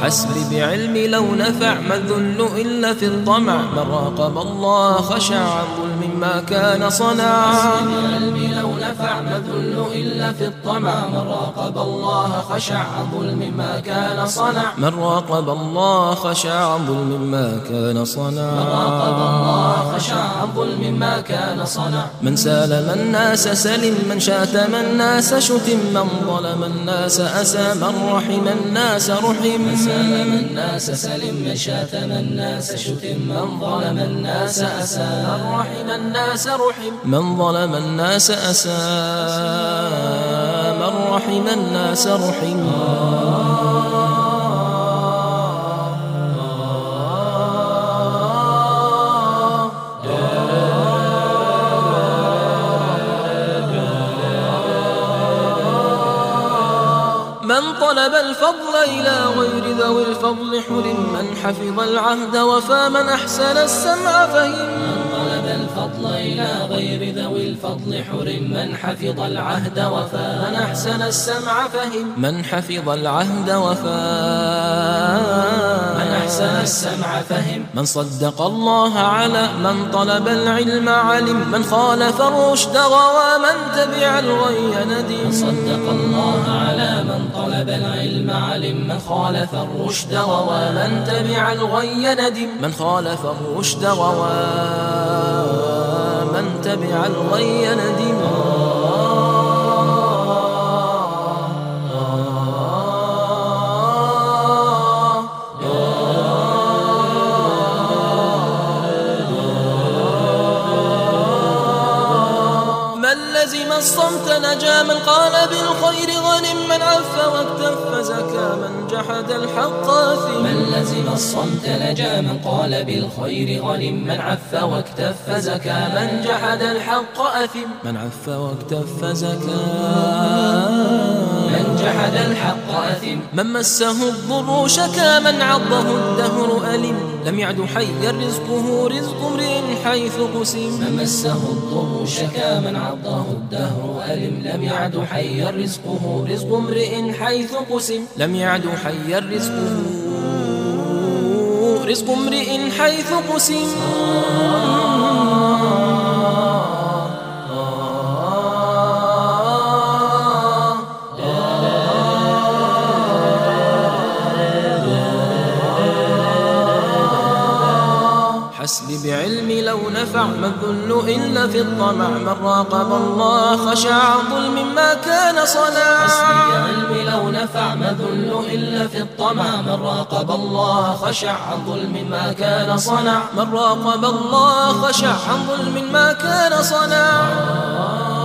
حسبي بعلمي لو نفع ما الذل إلا في الطمع، من راقب الله خشع عن ظلم ما كان صنع. حسبي بعلمي لو نفع ما الذل إلا في الطمع، من راقب الله خشع عن ظلم ما كان صنع. من راقب الله خشع عن ظلم ما كان صنع. من راقب الله خشع عن ظلم ما كان صنع. من سالم الناس سلم، من شاتم الناس شتم، من ظلم الناس أسى، من رحم الناس رحم. من سالم الناس سلم، من شاتم الناس شتم، من ظلم الناس أسى، من رحم الناس رحم. من ظلم الناس أسى، من رحم الناس رحم. من طلب الفضل إلى غير ذوي الفضل حرم، من حفظ العهد وفى، من أحسن السمع فهم. من طلب الفضل إلى غير ذوي الفضل حرم، من حفظ العهد وفى، من أحسن السمع فهم. من حفظ العهد وفى، من أحسن السمع فهم. من صدق الله على، من طلب العلم علم، من خالف الرشد غوى، من تبع الغي ندم. من صدق الله على، من طلب العلم علم، من خالف الرشد غوى، من تبع الغي ندم. من خالف الرشد غوى، من تبع الغي ندم. لزم الصمت نجا، من قال بالخير غنم، من عف واكتف زكى، من جحد الحق أثم. من لزم الصمت نجا، من قال بالخير غنم، من عف واكتف زكى، من جحد الحق أثم. من عف واكتف زكى، من جحد الحق أثم. من مسه الضر شكا، من عضه الدهر ألم، لم يعد حيا رزقه رزق امرئ حيث قسم. من مسه الضر شكا، من عضه الدهر ألم، لم يعد حيا رزقه رزق امرئ حيث قسم. لم يعد حيا رزقه رزق امرئ حيث قسم. حسبي بعلمي لو نفع ما الذل إلا في الطمع، من راقب الله خشع عن ظلم ما كان صنع. حسبي بعلمي لو نفع ما الذل إلا في الطمع، من راقب الله خشع عن ظلم ما كان صنع. من راقب الله خشع عن ظلم ما كان صنع.